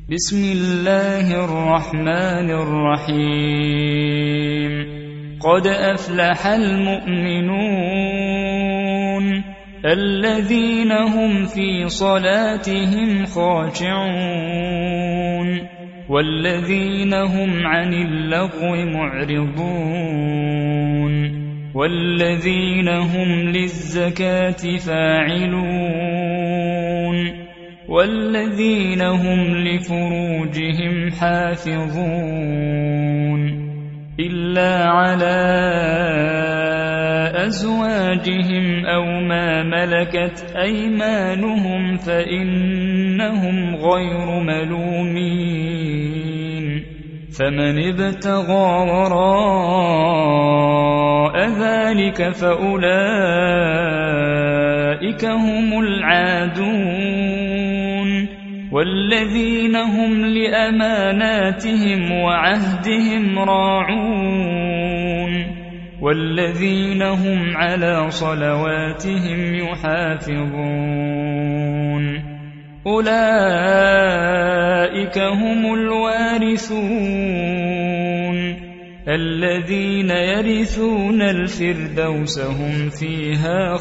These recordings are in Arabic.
بسم الله الرحمن الرحيم قد أفلح المؤمنون الذين هم في صلاتهم خاشعون والذين هم عن اللغو معرضون والذين هم للزكاة فاعلون والذين هم لفروجهم حافظون إلا على أزواجهم أو ما ملكت أيمانهم فإنهم غير ملومين فمن ابتغى وراء ذلك فأولئك هم العادون والذين هم لأماناتهم وعهدهم راعون والذين هم على صلواتهم يحافظون أولئك هم الوارثون الذين يرثون الفردوس هم فيها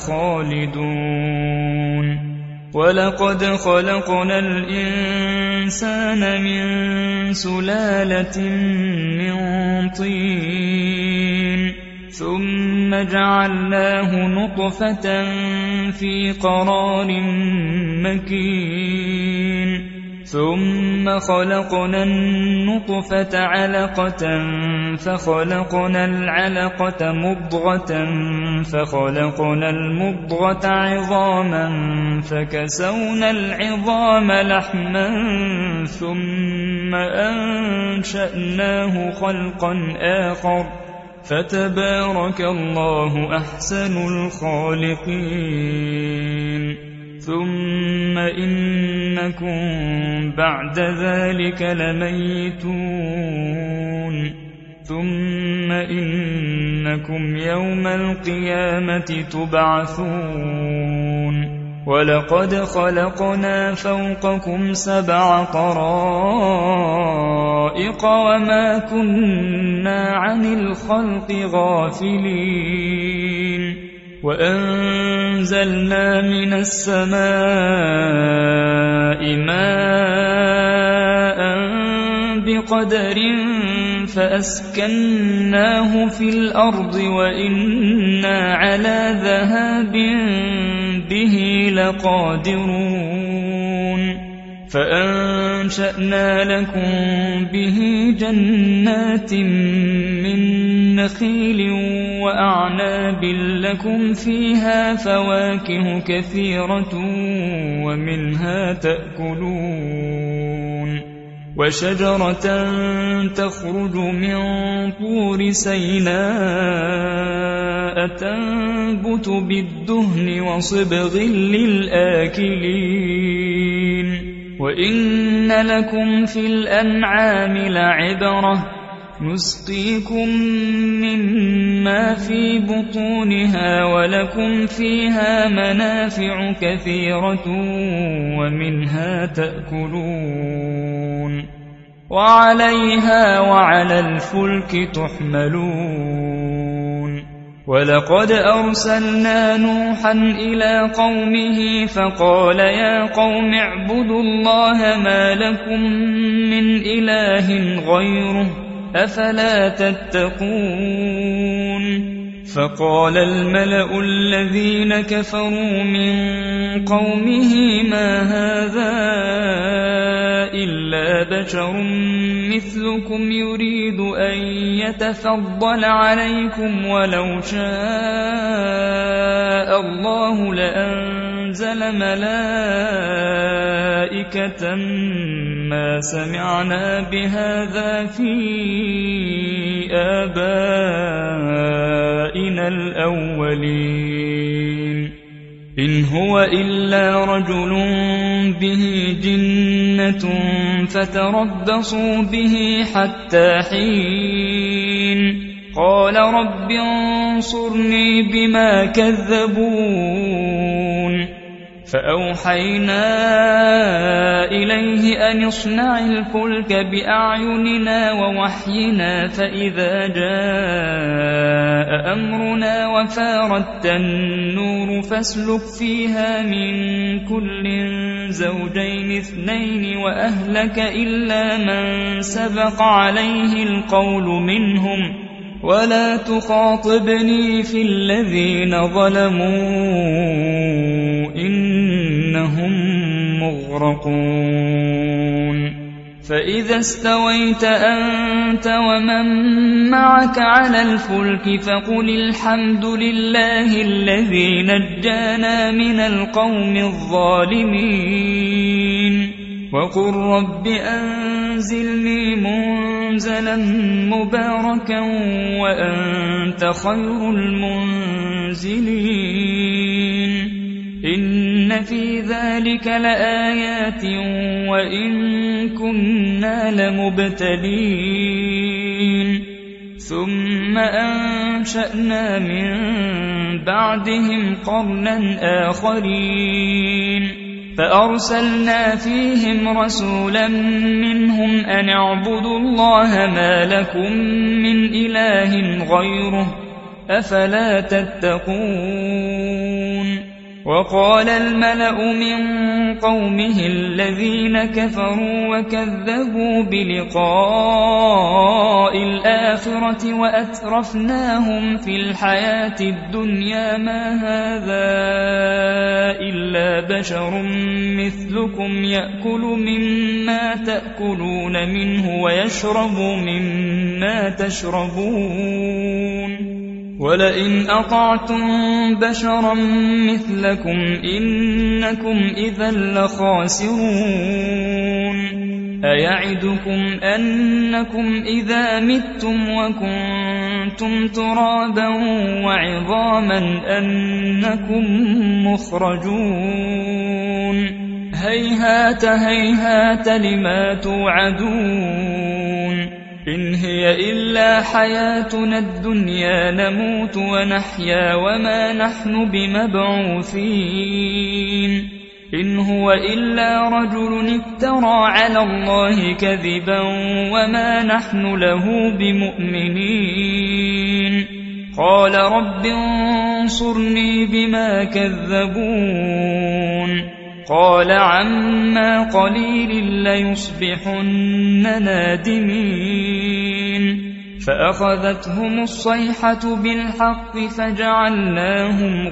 خالدون ولقد خلقنا الإنسان من سلالة من طين ثم جعلناه نطفة في قرار مكين ثم خلقنا النطفة علقة فخلقنا العلقة مضغة فخلقنا المضغة عظاما فكسونا العظام لحما ثم أنشأناه خلقا آخر فتبارك الله أحسن الخالقين ثم إنكم بعد ذلك لميتون ثم إنكم يوم القيامة تبعثون ولقد خلقنا فوقكم 7 طرائق وما كنا عن الخلق غافلين وأنزلنا من السماء ماء بقدر فأسكناه في الأرض وإنا على ذهاب به لقادرون فأنشأنا لكم به جنات من نخيل وأعناب لكم فيها فواكه كثيرة ومنها تأكلون وشجرة تخرج من طور سيناء تنبت بالدهن وصبغ للآكلين وإن لكم في الأنعام لعبرة نسقيكم مما في بطونها ولكم فيها منافع كثيرة ومنها تأكلون وعليها وعلى الفلك تحملون ولقد أرسلنا نوحا إلى قومه فقال يا قوم اعبدوا الله ما لكم من إله غيره أفلا تتقون فقال الملأ الذين كفروا من قومه ما هذا إلا بشر مثلكم يريد أن يتفضل عليكم ولو شاء الله لأنزل ملائكة ما سمعنا بهذا في آبائنا الأولين إن هو إلا رجل به جنة فتربصوا به حتى حين قال رب انصرني بما كذبون فأوحينا إليه أن اصنع الفلك بأعيننا ووحينا فإذا جاء أمرنا وفاردت النور فاسلك فيها من كل زوجين اثنين وأهلك إلا من سبق عليه القول منهم ولا تخاطبني في الذين ظلموا إنهم مغرقون فإذا استويت أنت ومن معك على الفلك فقل الحمد لله الذي نجانا من القوم الظالمين وقل رب أنزلني منزلا مباركا وأنت خير المنزلين إن في ذلك لآيات وإن كنا لمبتلين ثم أنشأنا من بعدهم قرنا آخرين فأرسلنا فيهم رسولا منهم أن اعبدوا الله ما لكم من إله غيره أفلا تتقون وقال الملأ من قومه الذين كفروا وكذبوا بلقاء الآخرة وأترفناهم في الحياة الدنيا ما هذا إلا بشر مثلكم يأكل مما تأكلون منه ويشرب مما تشربون ولئن أطعتم بشرا مثلكم إنكم إذا لخاسرون أيعدكم أنكم إذا متم وكنتم ترابا وعظاما أنكم مخرجون هيهات هيهات لما توعدون إن هي إلا حياتنا الدنيا نموت ونحيا وما نحن بمبعوثين إن هو إلا رجل افترى على الله كذبا وما نحن له بمؤمنين قال رب انصرني بما كذبون قال عما قليل ليصبحن نادمين فأخذتهم الصيحة بالحق فجعلناهم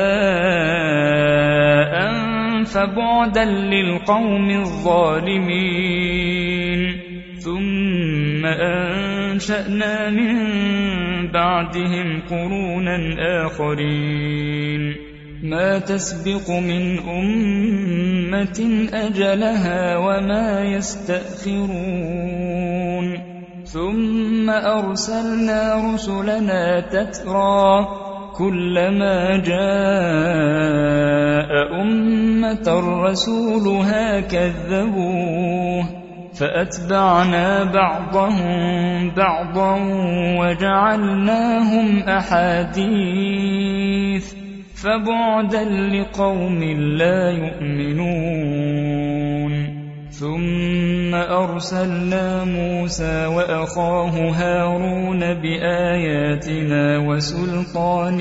غثاء فبعدا للقوم الظالمين ثم أنشأنا من بعدهم قرونا آخرين ما تسبق من أمة أجلها وما يستأخرون ثم أرسلنا رسلنا تترى كلما جاء أمة رسولها كذبوه فأتبعنا بعضهم بعضا وجعلناهم أحاديث فبعدا لقوم لا يؤمنون ثم أرسلنا موسى وأخاه هارون بآياتنا وسلطان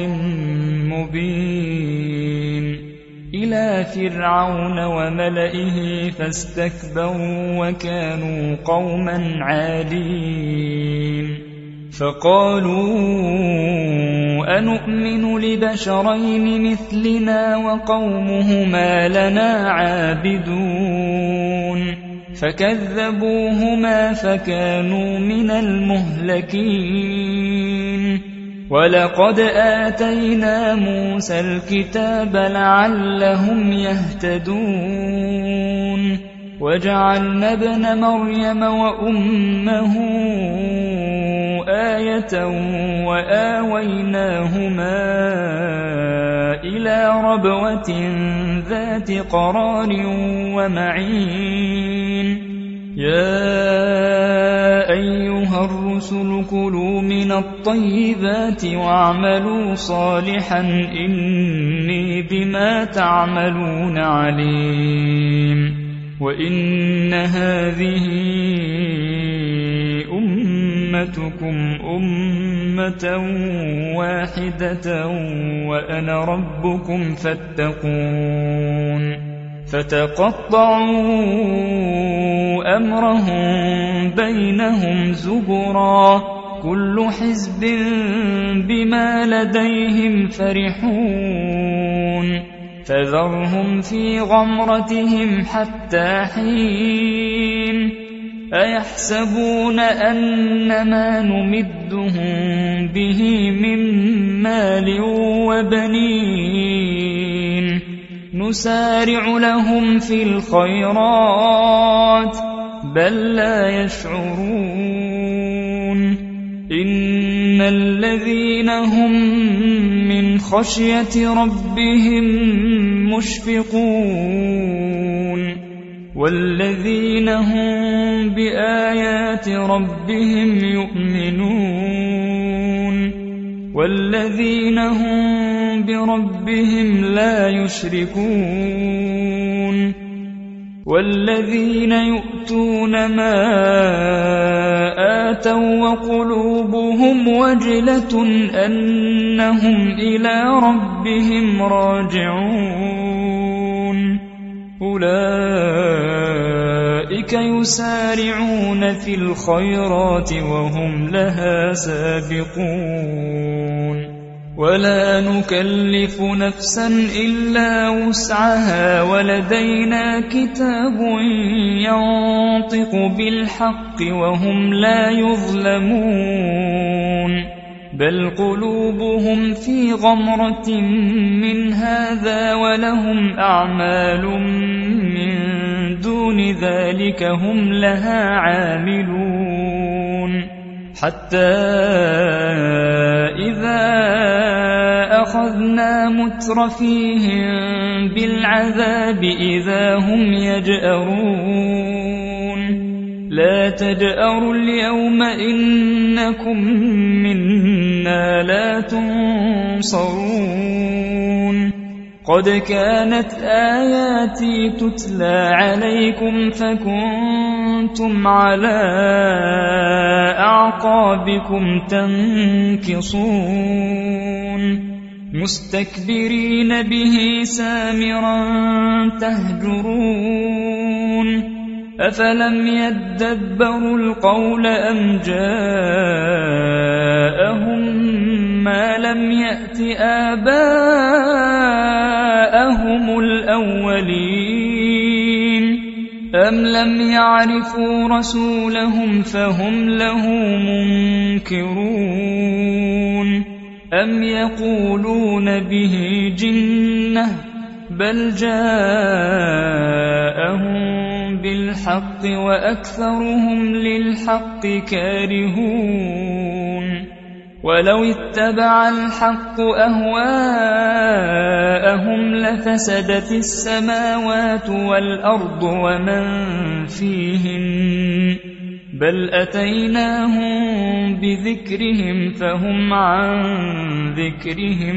مبين إلى فرعون وملئه فاستكبروا وكانوا قوما عالين فقالوا أنؤمن لبشرين مثلنا وقومهما لنا عابدون فكذبوهما فكانوا من المهلكين ولقد آتينا موسى الكتاب لعلهم يهتدون وجعلنا ابن مريم وأمه آية وآويناهما إلى ربوة ذات قرار ومعين يا أيها الرسل كلوا من الطيبات واعملوا صالحا إني بما تعملون عليم وإن هذه أمتكم أمة واحدة وأنا ربكم فاتقون فتقطعوا أمرهم بينهم زبرا كل حزب بما لديهم فرحون فذرهم في غمرتهم حتى حين أيحسبون أنما نمدهم به من مال وبنين نسارع لهم في الخيرات بل لا يشعرون إن الذين هم من خشية ربهم مشفقون والذين هم بآيات ربهم يؤمنون والذين هم بربهم لا يشركون والذين يؤتون ما آتوا وقلوبهم وجلة أنهم إلى ربهم راجعون أولئك يسارعون في الخيرات وهم لها سابقون ولا نكلف نفسا إلا وسعها ولدينا كتاب ينطق بالحق وهم لا يظلمون بل قلوبهم في غمرة من هذا ولهم أعمال من دون ذلك هم لها عاملون حتى إذا أخذنا مترفيهم بالعذاب إذا هم يجأرون لا تجأروا اليوم إنكم منا لا تنصرون قد كانت آياتي تتلى عليكم فكنتم على أعقابكم تنكصون مستكبرين به سامرا تهجرون أفلم يدبروا القول أم جاءهم ما لم يأت آباءهم الأولين أم لم يعرفوا رسولهم فهم له منكرون أم يقولون به جنة بل جاءهم بالحق وأكثرهم للحق كارهون ولو اتبع الحق أهواءهم لفسدت السماوات والأرض ومن فيهن بل أتيناهم بذكرهم فهم عن ذكرهم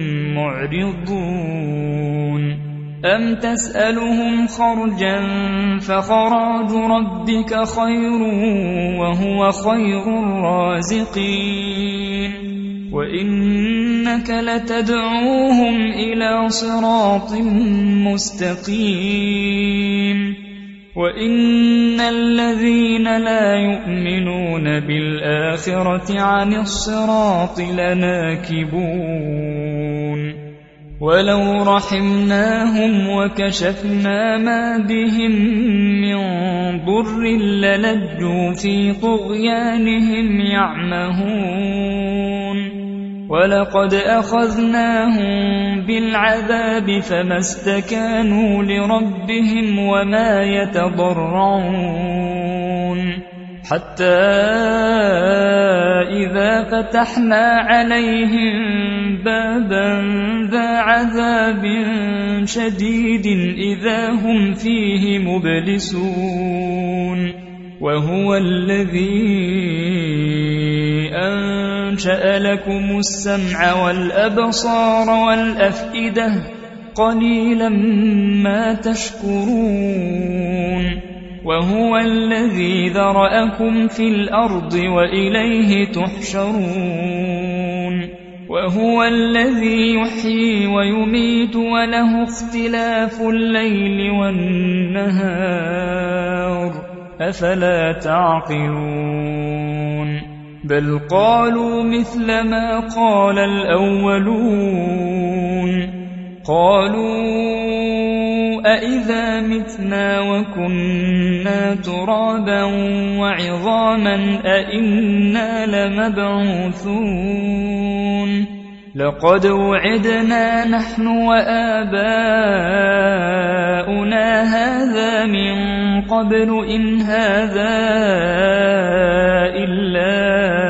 معرضون أم تسألهم خرجا فخراج ربك خير وهو خير الرازقين وإنك لتدعوهم إلى صراط مستقيم وإن الذين لا يؤمنون بالآخرة عن الصراط لناكبون ولو رحمناهم وكشفنا ما بهم من ضر للجوا في طغيانهم يعمهون ولقد أخذناهم بالعذاب فما استكانوا لربهم وما يتضرعون حتى إذا فتحنا عليهم بابا ذا عذاب شديد إذا هم فيه مبلسون وهو الذي أنشأ لكم السمع والأبصار والأفئدة قليلا ما تشكرون وهو الذي ذرأكم في الأرض وإليه تحشرون وهو الذي يحيي ويميت وله اختلاف الليل والنهار أفلا تعقلون بل قالوا مثل ما قال الأولون قالوا أإذا متنا وكنا ترابا وعظاما أإنا لمبعوثون لقد وعدنا نحن وآباؤنا هذا من قبل إن هذا إلا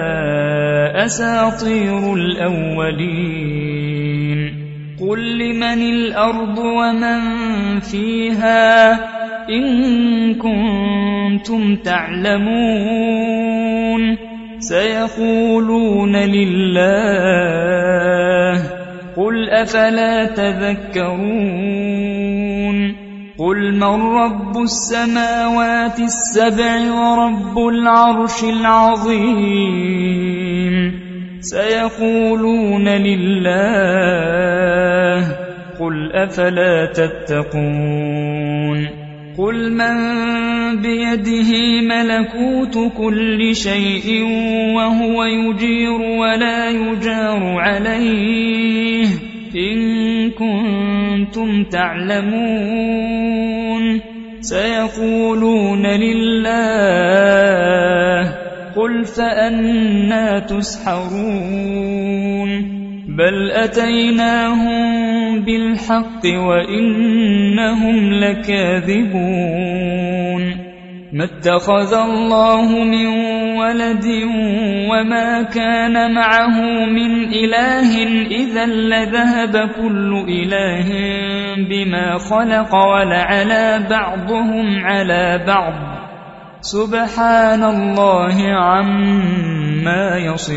أساطير الأولين قل لمن الأرض ومن فيها إن كنتم تعلمون سيقولون لله قل أفلا تذكرون قل من رب السماوات السبع ورب العرش العظيم سيقولون لله قل أفلا تتقون قل من بيده ملكوت كل شيء وهو يجير ولا يجار عليه إن كنتم تعلمون سيقولون لله قل فأنى تسحرون بل أتيناهم بالحق وإنهم لكاذبون ما اتخذ الله من ولد وما كان معه من إله إذا لذهب كل إله بما خلق ولعلى بعضهم على بعض سبحان الله عما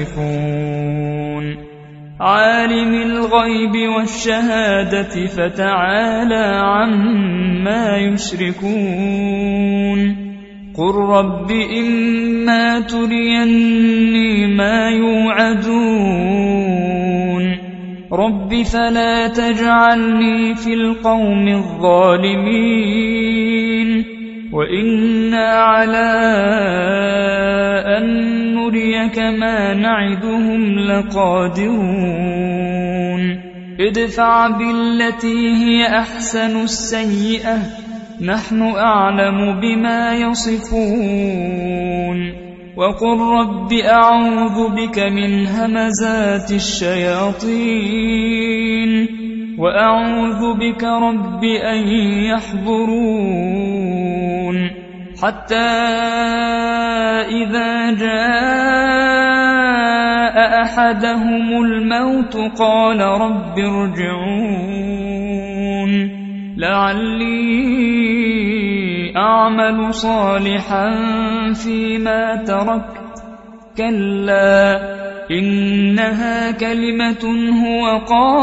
يصفون عالم الغيب والشهادة فتعالى عما يشركون قل رب إما تريني ما يوعدون رب فلا تجعلني في القوم الظالمين وإنا على أن نريك ما نعدهم لقادرون ادفع بالتي هي أحسن السيئة نحن أعلم بما يصفون وقل رب أعوذ بك من همزات الشياطين وأعوذ بك رب أن يحضرون حتى إذا جاء أحدهم الموت قال رب ارجعون لعلي أعمل صالحا فيما تركت كلا إنها كلمة هو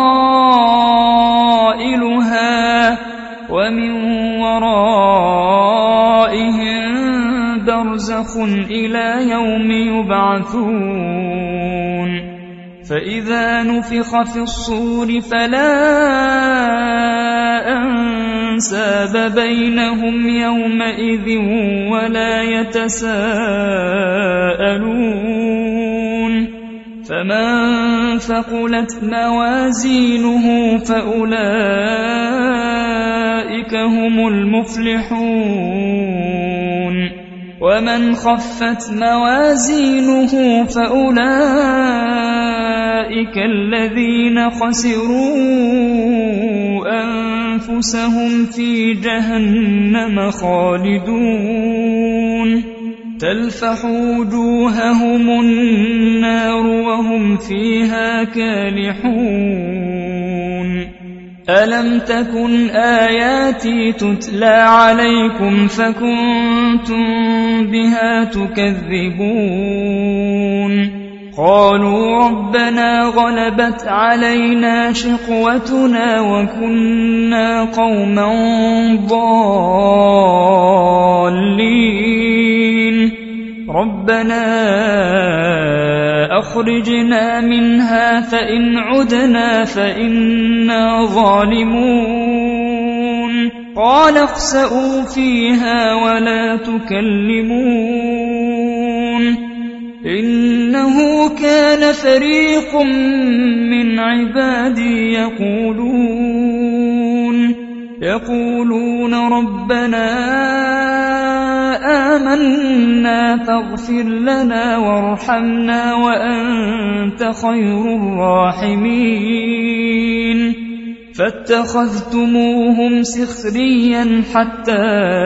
قائلها ومن ورائهم برزخ إلى يوم يبعثون فإذا نفخ في الصور فلا أنساب بينهم يومئذ ولا يتساءلون فمن ثقلت موازينه فأولئك هم المفلحون ومن خفت موازينه فأولئك الذين خسروا أنفسهم في جهنم خالدون تلفح وجوههم النار وهم فيها كالحون ألم تكن آياتي تتلى عليكم فكنتم بها تكذبون قالوا ربنا غلبت علينا شقوتنا وكنا قوما ضالين ربنا أخرجنا منها فإن عدنا فإنا ظالمون قال اخسئوا فيها ولا تكلمون إنه كان فريق من عبادي يقولون ربنا آمنا فاغفر لنا وارحمنا وأنت خير الراحمين فاتخذتموهم سخريا حتى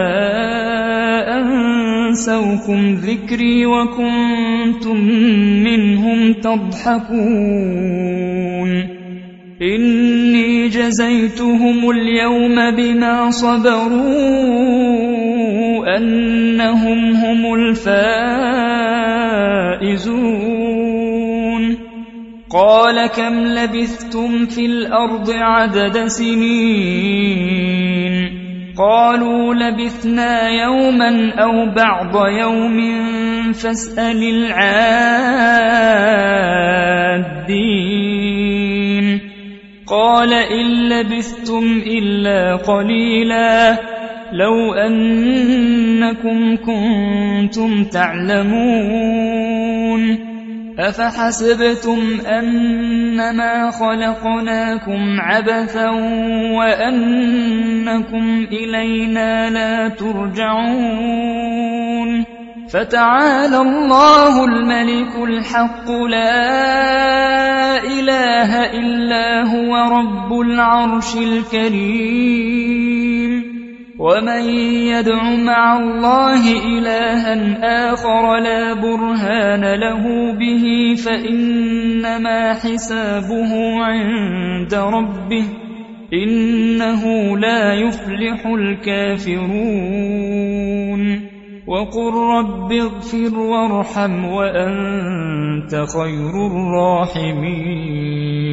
أنسوكم ذكري وكنتم منهم تضحكون إني جزيتهم اليوم بما صبروا أنهم هم الفائزون قال كم لبثتم في الأرض عدد سنين قالوا لبثنا يوما أو بعض يوم فاسأل العادين قال إن لبثتم إلا قليلا لو أنكم كنتم تعلمون أفحسبتم أنما خلقناكم عبثا وأنكم إلينا لا ترجعون فتعالى الله الملك الحق لا إله إلا هو رب العرش الكريم ومن يدع مع الله إلها آخر لا برهان له به فإنما حسابه عند ربه إنه لا يفلح الكافرون وقل رب اغفر وارحم وأنت خير الراحمين